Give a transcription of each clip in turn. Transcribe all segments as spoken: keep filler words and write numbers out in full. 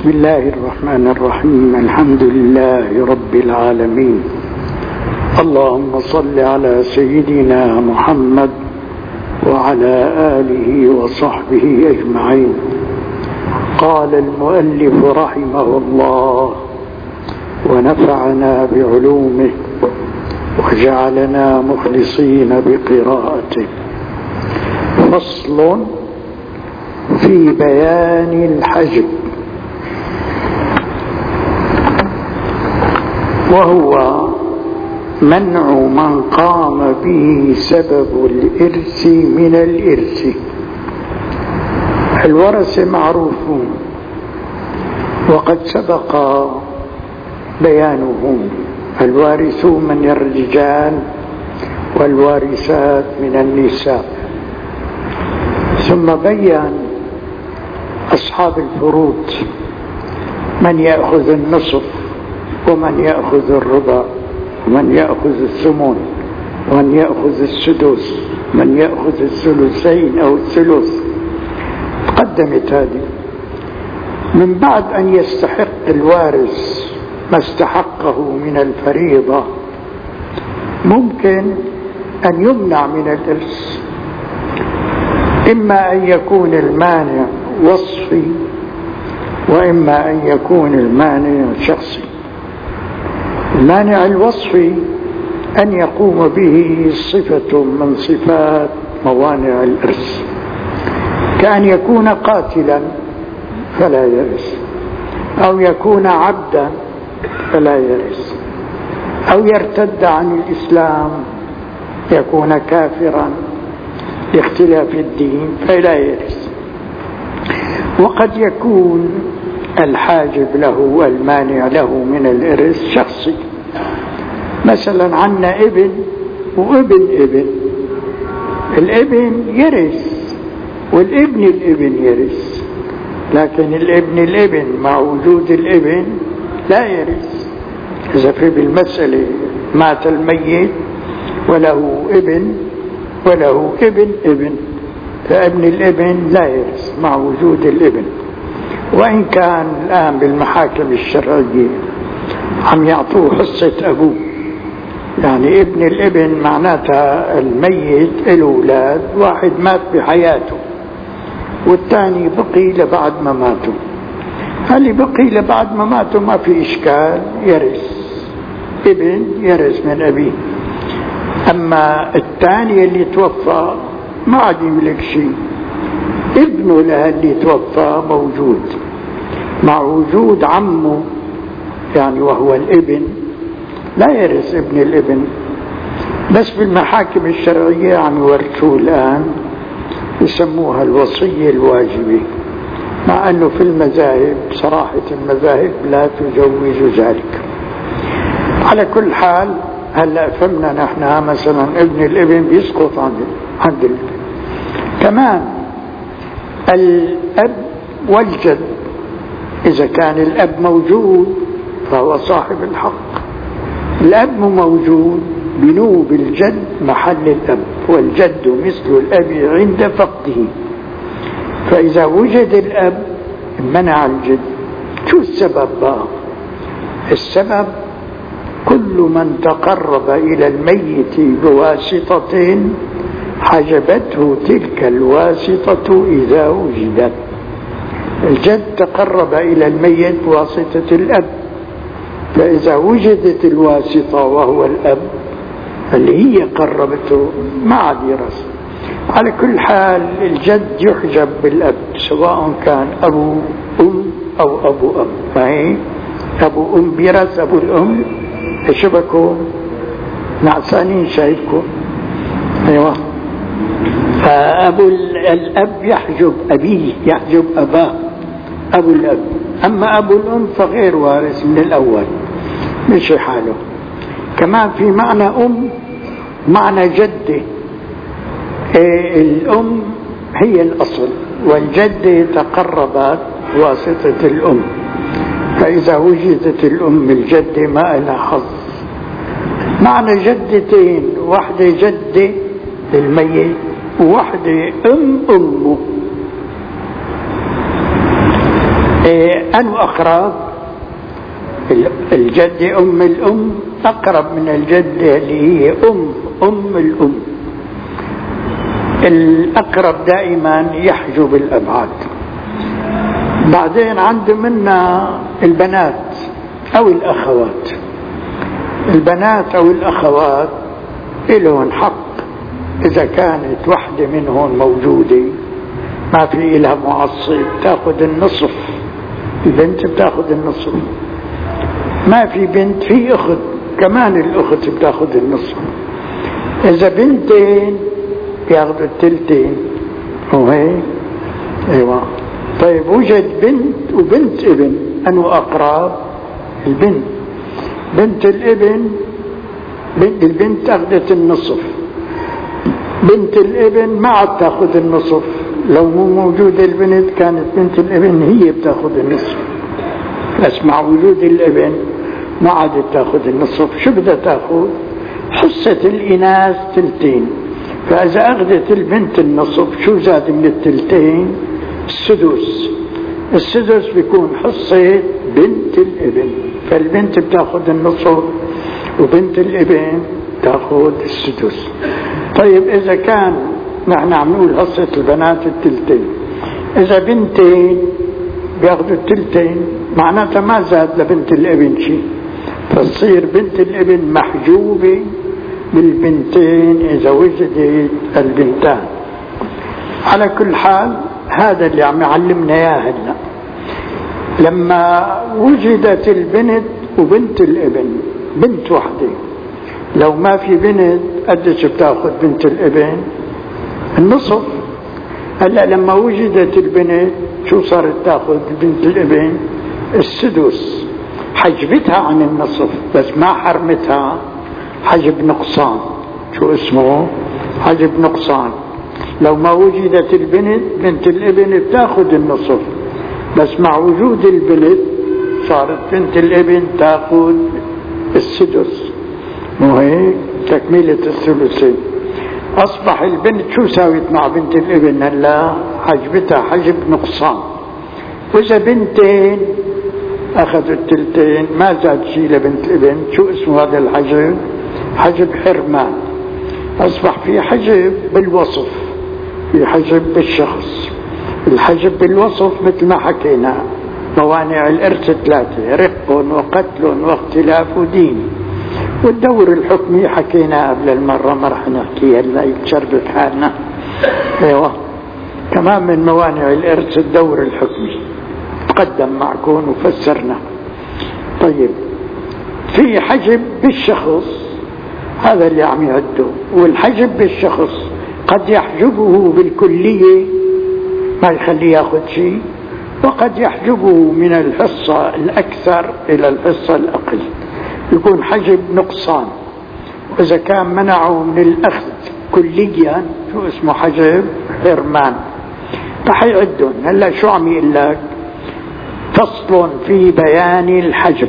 بسم الله الرحمن الرحيم. الحمد لله رب العالمين. اللهم صل على سيدنا محمد وعلى آله وصحبه أجمعين. قال المؤلف رحمه الله ونفعنا بعلومه وجعلنا مخلصين بقراءته. فصل في بيان الحجب، وهو منع من قام به سبب الإرث من الإرث. الورث معروفون وقد سبق بيانهم، الوارثون من الرجال والوارثات من النساء، ثم بيان أصحاب الفروض من يأخذ النصف ومن يأخذ الربع ومن يأخذ الثمن ومن يأخذ السدس من يأخذ الثلثين أو الثلث. تقدمت هذه. من بعد أن يستحق الوارث ما استحقه من الفريضة، ممكن أن يمنع من الإرث، إما أن يكون المانع وصفي وإما أن يكون المانع شخصي. المانع الوصفي أن يقوم به صفة من صفات موانع الإرث، كأن يكون قاتلا فلا يرث، أو يكون عبدا فلا يرث، أو يرتد عن الإسلام يكون كافرا لاختلاف الدين فلا يرث. وقد يكون الحاجب له والمانع له من الإرث شخصي. مثلا عنا ابن وابن ابن، الابن يرث والابن الابن يرث، لكن الابن الابن مع وجود الابن لا يرث. إذا في بالمسألة مات الميت وله ابن وله ابن ابن، فابن الابن لا يرث مع وجود الابن. وإن كان الآن بالمحاكم الشرعية عم يعطوه حصة أبوه، يعني ابن الابن معناتها الميت له أولاد، واحد مات بحياته والثاني بقي لبعد ما ماتوا، اللي بقي لبعد ما ماتوا ما في إشكال يرث، ابن يرث من أبيه. أما الثاني اللي توفى ما عاد يملك شيء، ابنه له اللي توفى موجود مع وجود عمه، يعني وهو الابن لا يرث ابن الابن. بس بالمحاكم الشرعية عم يورثوه الآن، يسموها الوصية الواجبة، مع أنه في المذاهب صراحة المذاهب لا تجوز ذلك. على كل حال هلا فهمنا نحن مثلا ابن الابن بيسقط عند عند الابن. كمان الأب والجد، إذا كان الأب موجود فهو صاحب الحق. الأب موجود بنوب الجد محل الأب، والجد مثل الأب عند فقده. فإذا وجد الأب منع الجد. شو السبب بقى؟ السبب كل من تقرب إلى الميت بواسطة حجبته تلك الواسطة إذا وجدت. الجد تقرب إلى الميت بواسطة الأب، فإذا وجدت الواسطة وهو الأب اللي هي قربته ما عاد يرث. على كل حال الجد يحجب بالأب، سواء كان أبو أم أو أبو أم. ما هي أبو أم بيرث أبو الأم. شبكوا نعسانين شايفكم. أيوة. فأبو الأب يحجب أبيه، يحجب أباه أبو الأب. أما أبو الأم فغير وارث من الأول، مش حاله. كمان في معنى أم معنى جدة. إيه، الأم هي الأصل والجدة تقربت واسطة الأم، فإذا وجدت الأم الجدة ما لها حظ. معنى جدتين، واحدة جدة للميت وواحدة أم أمه. أنو أقرب؟ الجد أم الأم أقرب من الجدة اللي هي أم أم الأم. الأقرب دائما يحجب الأبعاد. بعدين عنده منا البنات أو الأخوات. البنات أو الأخوات لهم حق إذا كانت واحدة منهم موجودة ما في إلها معصب تأخذ النصف، البنت بتأخذ النصف. ما في بنت في أخت كمان الأخت بتأخذ النصف. إذا بنتين بياخذوا التلتين. هو هيك؟ أيوة. طيب وجد بنت وبنت ابن، أنو أقرب؟ البنت. بنت الابن بنت البنت أخذت النصف، بنت الابن ما عاد تأخذ النصف. لو مو موجودة البنت كانت بنت الابن هي بتأخذ النصف، بس مع وجود الابن ما عادت تأخذ النصف. شو بدها تأخذ؟ حصة الإناث تلتين. فإذا أخذت البنت النصف شو زاد من التلتين؟ السدس. السدس بيكون حصة بنت الابن، فالبنت بتاخذ النصف وبنت الابن تاخذ السدس. طيب إذا كان نحن عم نقول حصة البنات التلتين، إذا بنتين بياخذوا التلتين معناتها ما زاد لبنت الابن شيء، فتصير بنت الابن محجوبة بالبنتين إذا وجدت البنتان. على كل حال هذا اللي عم يعلمنا اياه هلا. لما وجدت البنت وبنت الابن، بنت وحده، لو ما في بنت قديش بتاخذ بنت الابن؟ النصف. هلا لما وجدت البنت شو صارت تاخذ بنت الابن؟ السدس. حجبتها عن النصف بس ما حرمتها حجب نقصان. شو اسمه؟ حجب نقصان. لو ما وجدت البنت بنت الابن بتاخذ النصف، بس مع وجود البنت صارت بنت الابن تاخذ السدس. مو هيك؟ تكملة الثلثين. أصبح البنت شو ساوت مع بنت الابن هلا؟ حجبتها حجب نقصان. وإذا بنتين أخذوا التلتين ما زاد شيء لبنت الابن. شو اسمه هذا الحجب؟ حجب حرمان. أصبح في حجب بالوصف، في حجب بالشخص. الحجب بالوصف مثل ما حكينا موانع الإرث ثلاثة: رق وقتل واختلاف دين. والدور الحكمي حكينا قبل المرة، ما رح نحكي هلا يتشربك حالنا. ايوه كمان من موانع الإرث الدور الحكمي، تقدم معكم وفسرنا. طيب في حجب بالشخص، هذا اللي عم يعده. والحجب بالشخص قد يحجبه بالكلية ما يخليه ياخذ شيء، وقد يحجبه من الحصة الأكثر إلى الحصة الأقل، يكون حجب نقصان. وإذا كان منعه من الأخذ كليا شو اسمه؟ حجب حرمان. رح يعدون. هلا شو عم يقول لك؟ فصل في بيان الحجب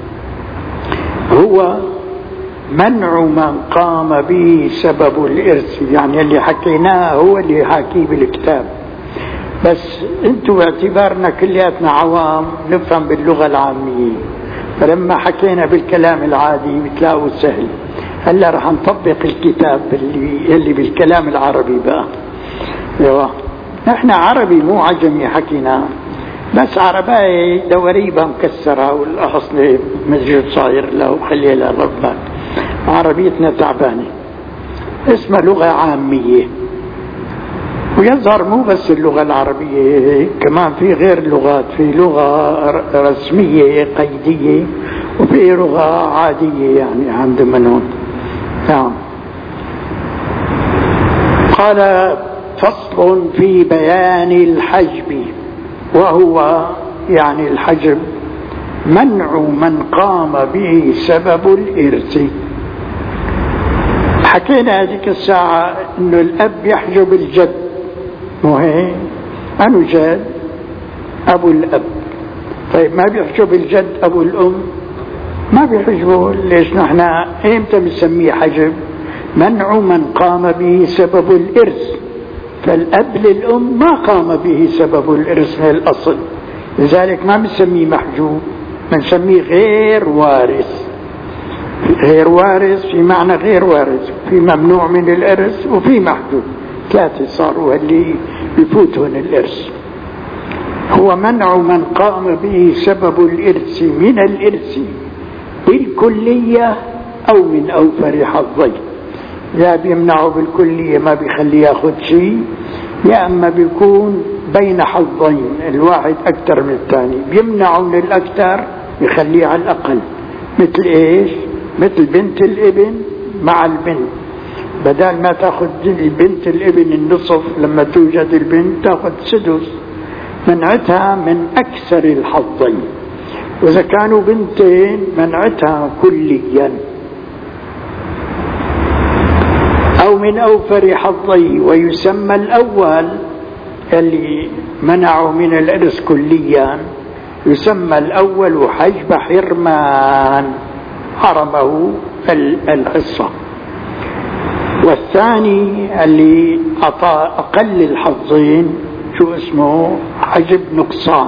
هو منع من قام به سبب الإرث. يعني اللي حكيناه هو اللي حاكيه بالكتاب، بس انتوا باعتبارنا كلياتنا عوام نفهم باللغة العامية، فلما حكينا بالكلام العادي بتلاقوا سهل. هلا رح نطبق الكتاب اللي, اللي بالكلام العربي بقى. ايوه نحن عربي مو عجمي حكينا، بس عرباية دوريبة مكسرة والأصل مسجد صاير له خليها لربك. عربيتنا تعبانة، اسمها لغة عامية. ويظهر مو بس اللغة العربية، كمان في غير لغات، في لغة رسمية قيدية وفي لغة عادية يعني عند منون. نعم. قال فصل في بيان الحجب، وهو يعني الحجب منع من قام به سبب الإرث. حكينا هذيك الساعة انه الاب يحجب الجد، مو هيك؟ انو جد؟ ابو الاب. طيب ما بيحجب الجد ابو الام؟ ما بيحجبه. ليش نحن ايمتى بنسميه حجب؟ منع من قام به سبب الإرث. فالاب للام ما قام به سبب الإرث من الاصل، لذلك ما بنسميه محجوب، بنسميه غير وارث. غير وارث في معنى غير وارث، في ممنوع من الإرث وفي محجوب، ثلاثة صاروا اللي بفوتهم الإرث. هو منع من قام به سبب الإرث من الإرث بالكلية أو من أوفر حظين. يا بيمنعه بالكلية ما بيخليه ياخذ شيء، يا أما بيكون بين حظين الواحد أكثر من الثاني، بيمنعه من الأكثر يخليه على الأقل. مثل إيش؟ مثل بنت الابن مع البنت، بدل ما تأخذ بنت الابن النصف لما توجد البنت تأخذ سدس، منعتها من أكثر الحظين. وإذا كانوا بنتين منعتها كليا. أو من أوفر حظي، ويسمى الأول اللي منعوا من الإرث كليا يسمى الأول حجب حرمان، حرمه الحصة. والثاني اللي أعطى أقل الحظين شو اسمه؟ حجب نقصان.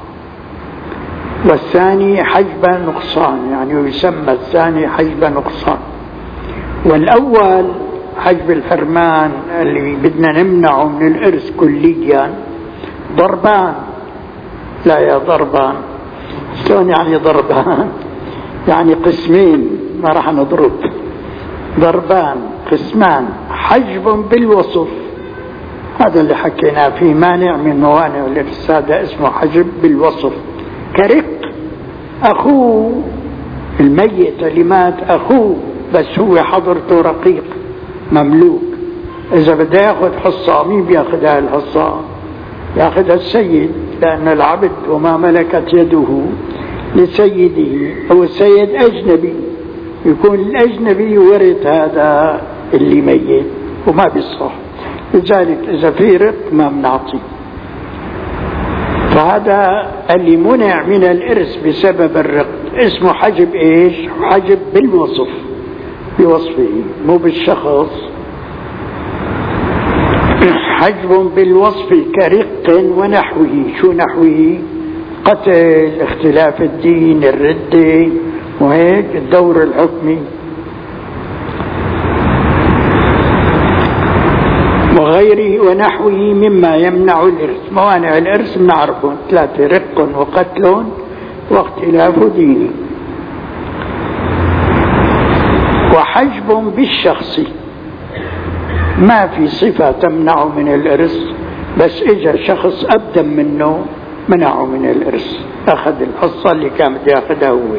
والثاني حجب نقصان، يعني يسمى الثاني حجب نقصان. والأول حجب الحرمان اللي بدنا نمنعه من الإرث كليا ضربان. لا يا ضربان، شلون يعني ضربان؟ يعني قسمين، ما راح نضرب. ضربان قسمان، حجب بالوصف، هذا اللي حكينا فيه، مانع من موانع الإرث، هذا اسمه حجب بالوصف. كرق أخوه الميت اللي مات أخوه، بس هو حضرته رقيق مملوك، إذا بده ياخذ حصة مين بياخذها الحصة؟ ياخذها السيد، لأن العبد وما ملكت يده لسيده. هو السيد أجنبي، يكون الأجنبي ورث هذا اللي ميت وما بيصح، لذلك إذا في رق ما بنعطي. فهذا اللي منع من الإرث بسبب الرق اسمه حجب إيش؟ حجب بالوصف، بوصفه مو بالشخص. حجب بالوصف كرق ونحوه. شو نحوه؟ قتل، اختلاف الدين، الردة، وهيك الدور الحكمي وغيره ونحوه مما يمنع الإرث. موانع الإرث بنعرفهم ثلاثة: رق وقتل واختلاف دين. وحجب بالشخص، ما في صفة تمنع من الإرث، بس إجا شخص أبدم منه منعه من الإرث، أخذ الحصة اللي كان بده ياخذها هو.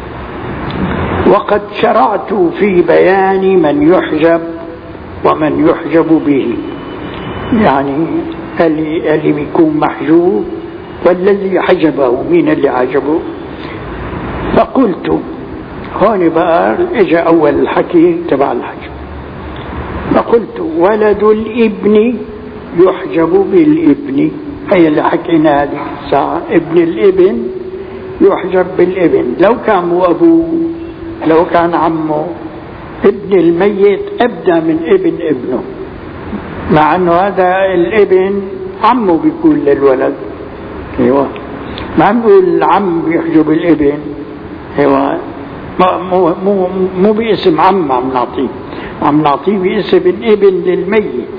وقد شرعت في بيان من يحجب ومن يحجب به، يعني اللي, اللي بيكون محجوب والذي حجبه، مين اللي حجبه. فقلت هون بقى اجى اول الحكي تبع الحجب، فقلت ولد الابن يحجب بالابن، هي اللي حكينا هذه الساعة، ابن الابن يحجب بالابن. لو كان مو ابوه، لو كان عمه، ابن الميت ابدى من ابن ابنه، مع انه هذا الابن عمه بيكون للولد. ايوه، ما نقول العم بيحجب الابن، ايوه، مو مو مو باسم عم عم نعطيه، عم نعطيه باسم ابن للميت.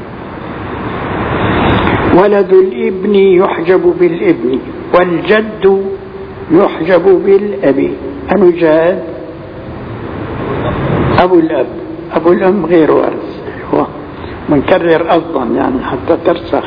ولد الابن يحجب بالابن، والجد يحجب بالأب. أنو جاد؟ أبو الأب. أبو الأم غير وارث، هو منكرر أيضا يعني حتى ترسخ.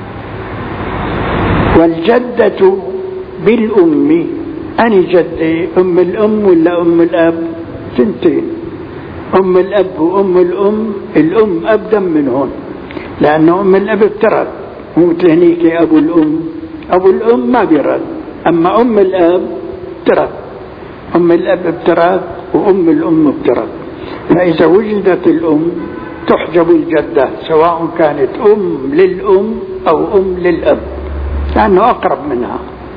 والجدة بالأم، أني جدي أم الأم ولا أم الأب؟ سنتين، أم الأب وأم الأم. الأم أبدم منهن، لأن أم الأب ابترد، مو مثل هنيك أبو الأم. أبو الأم ما بيرد، أما أم الأب ابترد. أم الأب ابترد وأم الأم ابترد. فإذا وجدت الأم تحجب الجدة، سواء كانت أم للأم أو أم للأب، لأنه أقرب منها.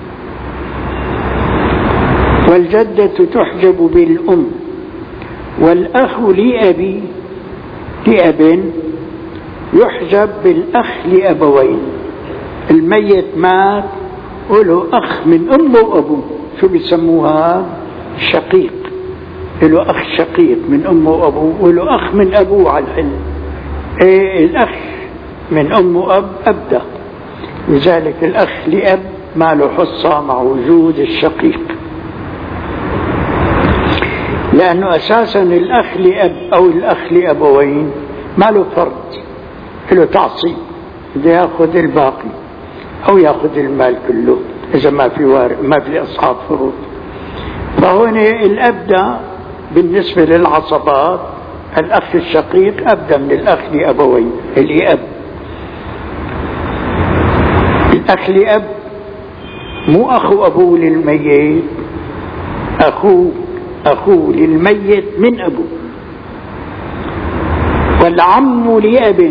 والجدة تحجب بالأم. والأخ لأبي لأب يحجب بالأخ لأبوين. الميت مات وله أخ من أمه وأبوه، شو بيسموها؟ شقيق. له أخ شقيق من أمه وأبوه، وله أخ من أبوه على الحل. إيه الأخ من أم وأب أبدا، لذلك الأخ لأب ما له حصة مع وجود الشقيق، لأنه أساسا الأخ لأب أو الأخ لأبوين ما له فرض، له تعصيب، بده ياخذ الباقي أو ياخذ المال كله إذا ما في وارث، ما في أصحاب فروض. فهنا الأبدا بالنسبة للعصبات الأخ الشقيق أبدا من الأخ لأبوين الأب. الأخ لأب مو أخو أبوه للميت، أخوه أخوه للميت من أبوه. والعم لأب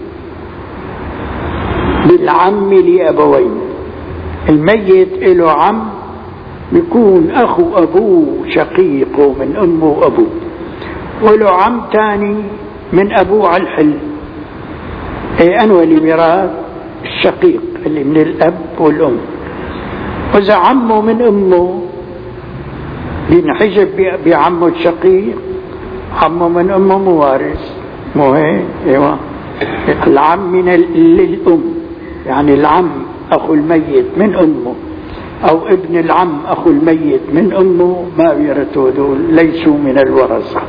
بالعم لأبوين، الميت له عم بيكون أخو أبوه شقيقه من أمه وأبوه، وله عم تاني من أبوه على الحل. أي أنوى لميراث الشقيق اللي من الأب والأم. وإذا عمه من أمه ينحجب بعمه الشقيق، عمه من أمه موارث، مو هيك؟ ايوه. العم من الأم، يعني العم أخو الميت من أمه أو ابن العم أخو الميت من أمه ما بيرثوا، دول ليسوا من الورثة،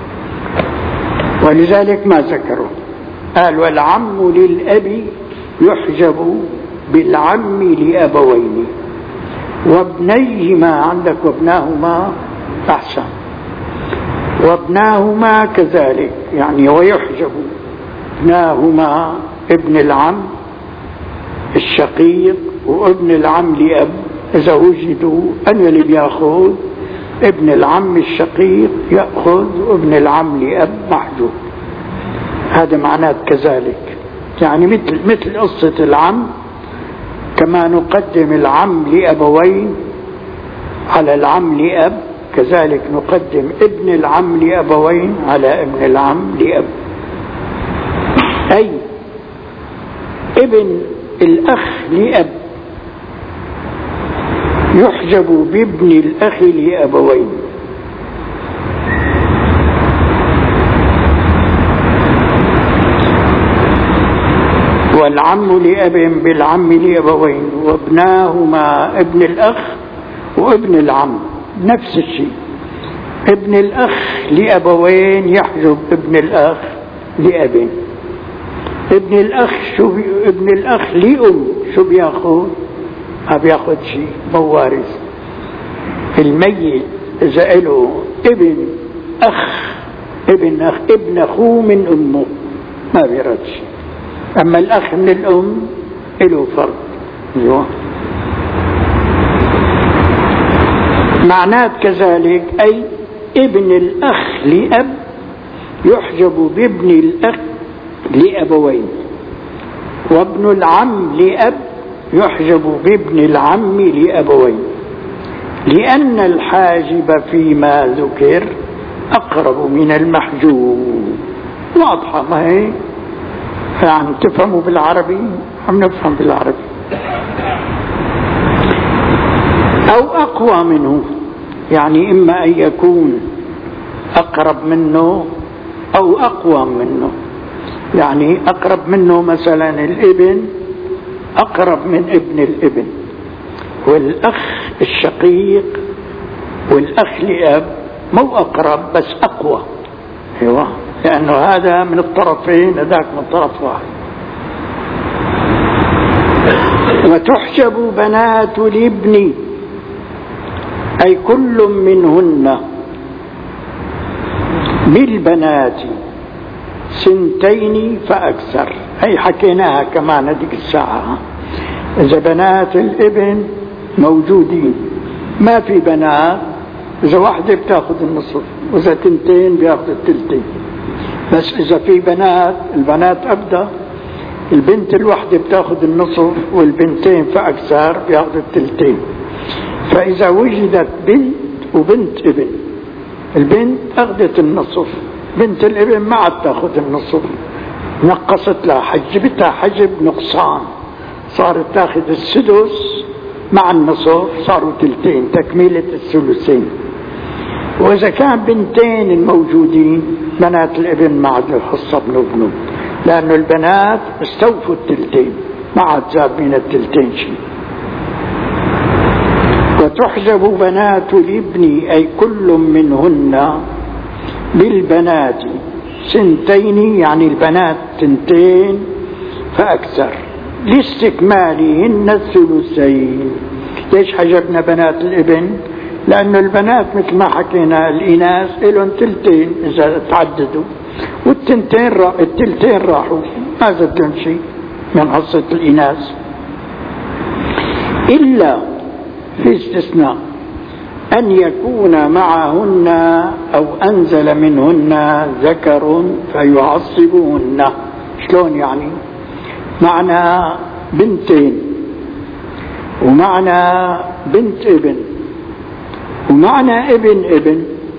ولذلك ما ذكروا. قال والعم للأب يحجب بالعم لأبوين وابنيهما، عندك وابناهما أحسن، وابناهما كذلك، يعني ويحجب ابناهما ابن العم الشقيق وابن العم لأب إذا وجدوا، أن اللي بياخذ ابن العم الشقيق يأخذ وابن العم لأب محجوب. هذا معناه كذلك، يعني مثل مثل قصة العم، كما نقدم العم لأبوين على العم لأب، كذلك نقدم ابن العم لأبوين على ابن العم لأب. أي ابن الأخ لأب يحجب بابن الأخ لأبوين، والعم لأب بالعم لأبوين، وابناهما ابن الأخ وابن العم نفس الشيء. ابن الأخ لأبوين يحجب ابن الأخ لأب. ابن الأخ شو بي... ابن الأخ لأم شو بياخذ؟ ما بياخذ شيء، موارث. الميت إذا له ابن أخ ابن أخ ابن أخوه من أمه ما بيرد شيء، أما الأخ من الأم له فرض. أيوه. معناه كذلك، أي ابن الأخ لأب يحجب بابن الأخ لأبوين، وابن العم لأب يحجب بابن العم لأبوين، لأن الحاجب فيما ذكر أقرب من المحجوب. واضحة ما هي؟ يعني تفهموا بالعربي، عم نفهم بالعربي. أو أقوى منه، يعني إما أن يكون أقرب منه أو أقوى منه. يعني أقرب منه مثلا الابن أقرب من ابن الابن، والأخ الشقيق والأخ لأب مو أقرب بس أقوى. أيوة، لأنه هذا من الطرفين هذاك من طرف واحد. وتحجب بنات الابن، أي كل منهن بالبنات سنتين فأكثر. أي حكيناها كمان هذيك الساعة، إذا بنات الابن موجودين ما في بنات، إذا واحدة بتاخذ النصف وإذا تنتين بياخذ التلتين. بس إذا في بنات، البنات أبدا، البنت الواحدة بتاخذ النصف والبنتين فأكثر بياخذ التلتين. فإذا وجدت بنت وبنت ابن، البنت أخذت النصف، بنت الابن ما عاد تاخذ النصف، نقصت لها، حجبتها حجب نقصان، صارت تاخذ السدس مع النصف صاروا تلتين، تكملة الثلثين. وإذا كان بنتين الموجودين بنات الابن ما عاد الحصة بنبنوا، لأنه البنات استوفوا التلتين، ما عاد زاد من التلتين شيء. وتحجب بنات الابن أي كل منهن بالبنات سنتين، يعني البنات سنتين فأكثر، لاستكمالهن الثلثين. ليش حجبنا بنات الابن؟ لأن البنات مثل ما حكينا الإناث لهم تلتين إذا تعددوا، والتلتين را... التلتين راحوا، ما زاد لهم شيء من حصة الإناث، إلا في استثناء أن يكون معهن أو أنزل منهن ذكر فيعصبهن. شلون يعني؟ معنى بنتين، ومعنى بنت ابن، ومعنى ابن ابن.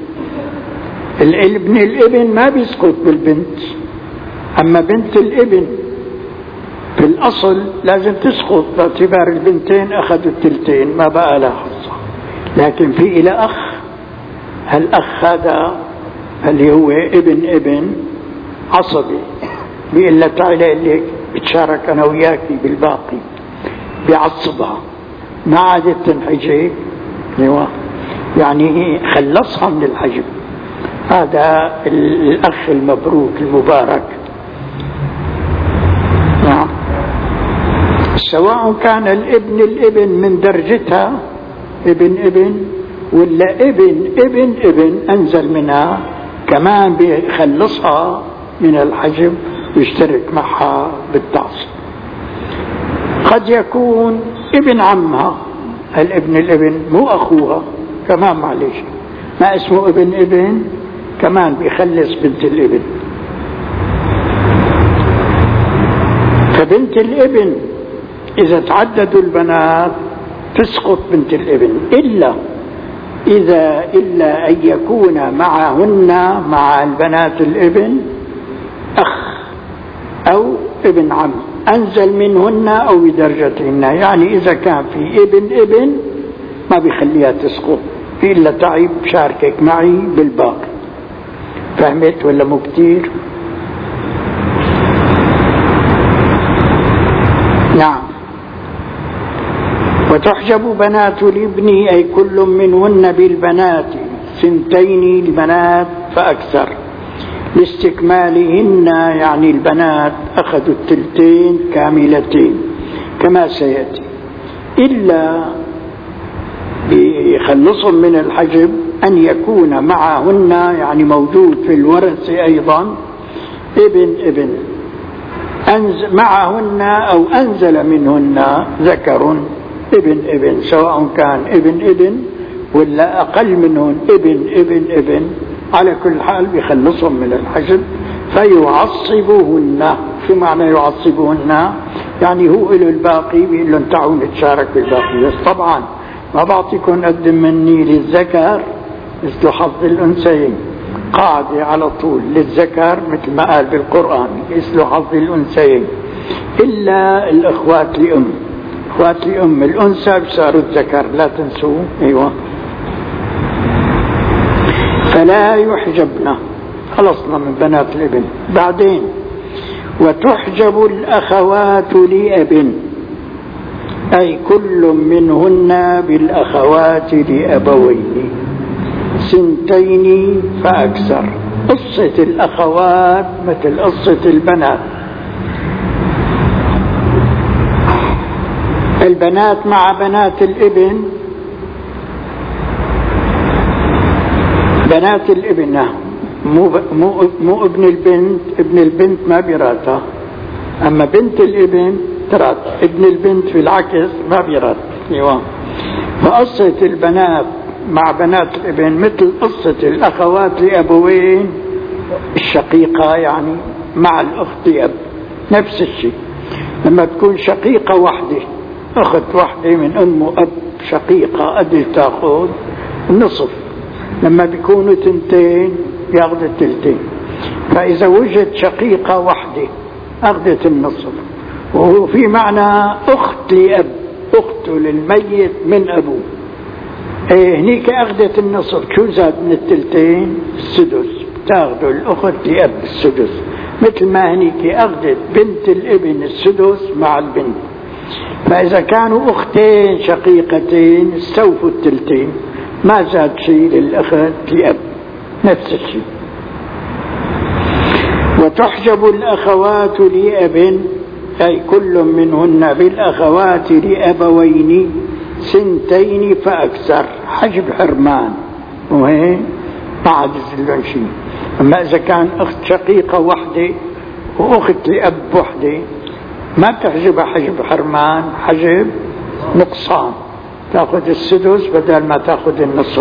الابن الابن ما بيسقط بالبنت، أما بنت الابن في الأصل لازم تسقط باعتبار البنتين أخذوا التلتين ما بقى لها حصة. لكن في إلى أخ، هالأخ هذا اللي هو ابن ابن عصبي، بيقول لها تعالى اللي بتشارك أنا وياكي بالباقي، بيعصبها ما عادت تنحجب، يعني خلصها من الحجب. هذا الأخ المبروك المبارك. نعم، سواء كان الابن الابن من درجتها ابن ابن ولا ابن ابن ابن أنزل منها، كمان بيخلصها من الحجب ويشترك معها بالتعصيب. قد يكون ابن عمها، الابن الابن مو أخوها كمان، معلش ما اسمه ابن ابن، كمان بيخلص بنت الابن. فبنت الابن إذا تعددوا البنات تسقط بنت الابن، إلا إذا إلا أن يكون معهن مع البنات الابن أخ أو ابن عم أنزل منهن أو بدرجتهن. يعني إذا كان في ابن ابن ما بيخليها تسقط، إلا تعيب شاركك معي بالباقي. فهمت ولا مو كتير؟ نعم. وتحجب بنات الابن أي كل منهن بالبنات سنتين البنات فأكثر، لاستكمالهن يعني البنات أخذوا التلتين كاملتين كما سيأتي، إلا بيخلصهم من الحجب أن يكون معهن يعني موجود في الورث أيضا ابن ابن أنزل معهن أو أنزل منهن ذكر ابن ابن، سواء كان ابن ابن ولا أقل منهن ابن ابن ابن، على كل حال بيخلصهم من الحجب. فيعصبوهن. شو معنى يعصبوهن؟ يعني هو له الباقي بيقول لهم تعالوا نتشارك بالباقي، بس طبعا ما بعطيكم قد مني للذكر مثل حظ الأنثيين، قاعدة على طول للذكر مثل ما قال بالقرآن مثل حظ الأنثيين، إلا الأخوات لأم. أخوات لأم الأنثى بصاروا الذكر، لا تنسوا. أيوة. فلا يحجبن، خلصنا من بنات الابن. بعدين وتحجب الأخوات لأب أي كل منهن بالأخوات لأبوين سنتين فأكثر. قصة الأخوات مثل قصة البنات، البنات مع بنات الابن، بنات الابن مو مو مو ابن البنت، ابن البنت ما بيراتها، اما بنت الابن ترات، ابن البنت في العكس ما بيرات. ايوه. فقصة البنات مع بنات الابن مثل قصة الاخوات لابوين الشقيقة، يعني مع الاخت اب نفس الشيء. لما تكون شقيقة واحدة، اخت واحدة من ام واب شقيقة قد تاخذ النصف، لما بيكونوا تنتين ياخذ التلتين. فإذا وجد شقيقة واحدة أخذت النصف. وهو في معنى أخت لأب، أخته للميت من أبوه. إيه هنيك أخذت النصف، شو زاد من التلتين؟ السدس، تاخذوا الأخت لأب السدس، مثل ما هنيك أخذت بنت الابن السدس مع البنت. فإذا كانوا أختين شقيقتين استوفوا التلتين، ما زاد شيء للأخت لأب، نفس الشيء. وتحجب الأخوات لأب، أي كل منهن بالأخوات لأبوين سنتين فأكثر، حجب حرمان، وهي ما عاد يزلون شيء. أما إذا كان أخت شقيقة وحدة وأخت لأب وحدة ما تحجب حجب حرمان، حجب نقصان، تأخذ السدس بدل ما تأخذ النصف.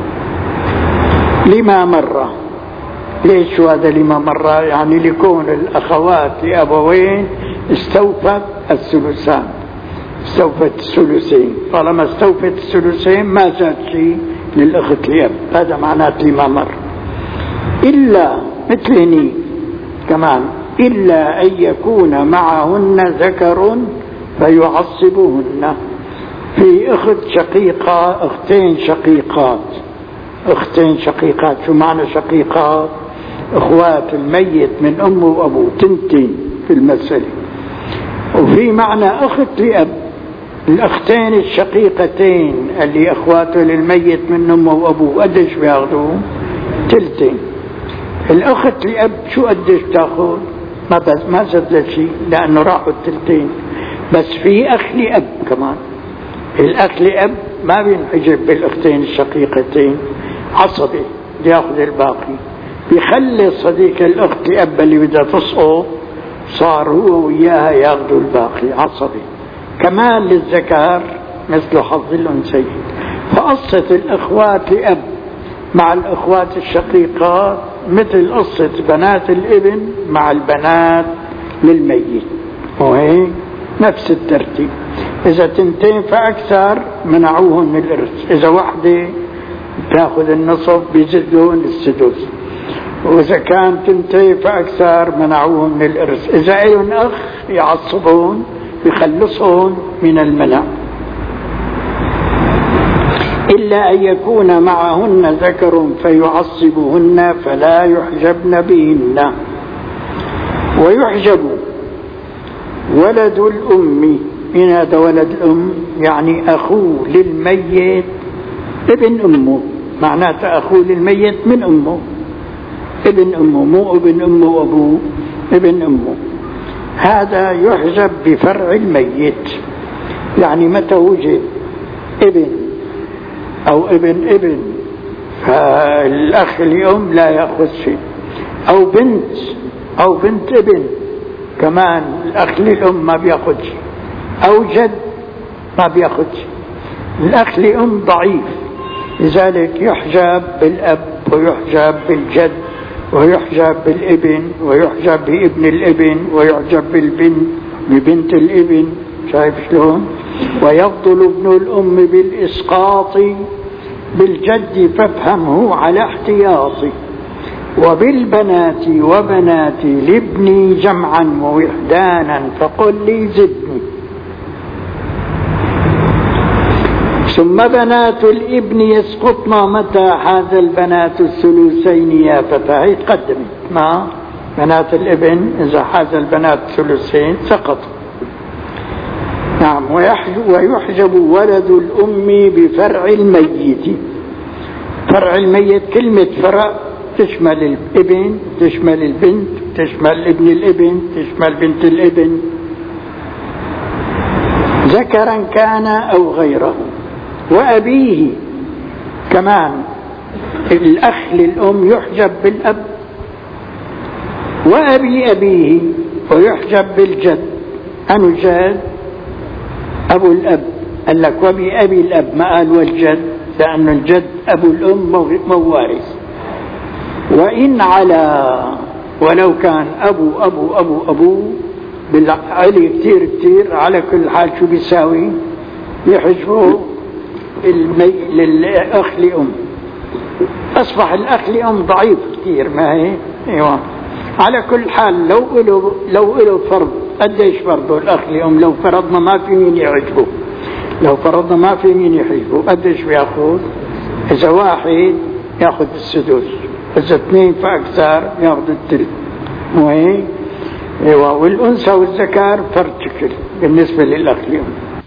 لما مرة، ليش هذا لما مرة؟ يعني لكون الأخوات لأبوين استوفت الثلثان، استوفت الثلثين، طالما استوفت الثلثين ما زاد شيء للأخت لأب، هذا معناته لما مر. إلا مثلني كمان، إلا أن يكون معهن ذكر فيعصبهن. في أخت شقيقة، أختين شقيقات، أختين شقيقات، شو معنى شقيقات؟ أخوات الميت من أمه وأبوه، تنتين في المسألة. وفي معنى أخت لأب، الأختين الشقيقتين اللي أخواته للميت من أمه وأبوه قديش بياخذوا؟ تلتين. الأخت لأب شو قديش تاخذ؟ ما بس ما زاد شيء لأنه راحوا التلتين. بس في أخ لأب كمان، الأخ لأب ما بينحجب بالأختين الشقيقتين، عصبي بياخذ الباقي، بيخلي صديق الأخت لأب اللي بدها تسقط صار هو وياها ياخذوا الباقي، عصبي. كمان للذكر مثل حظ الأنثيين. فقصة الأخوات لأب مع الأخوات الشقيقات مثل قصة بنات الابن مع البنات للميت، وهي نفس الترتيب. إذا تنتين فأكثر منعوهم من الإرث، إذا وحدة تأخذ النصف بيزدون السدس، وإذا كان تنتين فأكثر منعوهم من الإرث. إذا إلهم أخ يعصبون يخلصون من المنع. إلا أن يكون معهن ذكر فيعصبهن فلا يحجبن بهن. ويحجب ولد الأم، من هذا ولد الأم؟ يعني أخوه للميت ابن أمه، معناته أخوه للميت من أمه، ابن أمه، مو ابن أمه وأبوه، ابن أمه. هذا يحجب بفرع الميت، يعني متى وجد ابن أو ابن ابن فالأخ الأم لا يأخذ شيء، أو بنت أو بنت ابن كمان الأخ للأم ما بيأخذ شيء، أو جد ما بيأخذ شيء. الأخ لأم ضعيف، لذلك يحجب بالأب ويحجب بالجد ويحجب بالابن ويحجب بابن الابن ويحجب بالبنت ببنت الابن. شايف شلون؟ ويفضل ابن الأم بالإسقاط بالجد فافهمه على احتياطي. وبالبنات وبنات لابني جمعا ووحدانا فقل لي زدني. ثم بنات الابن يسقطن متى حاز البنات الثلثين يا فتاة. قدمت ما بنات الابن إذا حاز البنات الثلثين سقطوا. نعم. ويحجب ولد الأم بفرع الميت. فرع الميت كلمة فرع تشمل الابن، تشمل البنت، تشمل ابن الابن، تشمل بنت الابن، ذكرا كان أو غيره. وأبيه كمان الأخ للأم يحجب بالأب، وأبي أبيه ويحجب بالجد. أنو جد؟ أبو الأب. قال لك وبي أبي الأب، ما قال والجد، لأن الجد أبو الأم موارث. وإن على، ولو كان أبو أبو أبو أبو بالعلي كتير كتير، على كل حال شو بيساوي؟ يحجبه المي... للأخ لأم. أصبح الأخ لأم ضعيف كتير، ما هي؟ أيوة. على كل حال لو إله لو إله فرض، قديش فرضه الأخ لأم؟ لو فرضنا ما في مين يعجبه، لو فرضنا ما في مين يحجبه قديش بياخذ؟ إذا واحد ياخذ السدس، إذا اثنين فأكثر ياخذ الثلث، مو هيك؟ ايوه. والأنثى والذكر فرد شكل بالنسبة للأخ.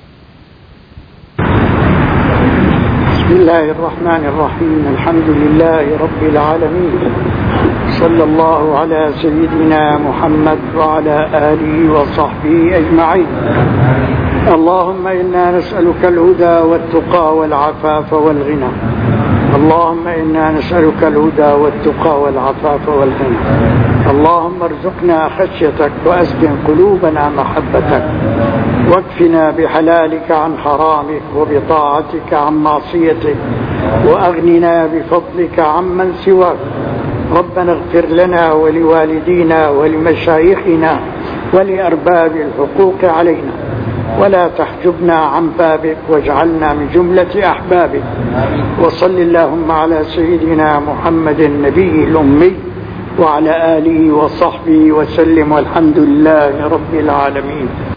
بسم الله الرحمن الرحيم. الحمد لله رب العالمين، صلى الله على سيدنا محمد وعلى آله وصحبه أجمعين. اللهم إنا نسألك الهدى والتقى والعفاف والغنى. اللهم إنا نسألك الهدى والتقى والعفاف والغنى. اللهم ارزقنا خشيتك وأسكن قلوبنا محبتك، واكفنا بحلالك عن حرامك وبطاعتك عن معصيتك، وأغننا بفضلك عمن سواك. ربنا اغفر لنا ولوالدينا ولمشايخنا ولأرباب الحقوق علينا، ولا تحجبنا عن بابك واجعلنا من جملة أحبابك. وصل اللهم على سيدنا محمد النبي الأمي وعلى آله وصحبه وسلم، والحمد لله رب العالمين.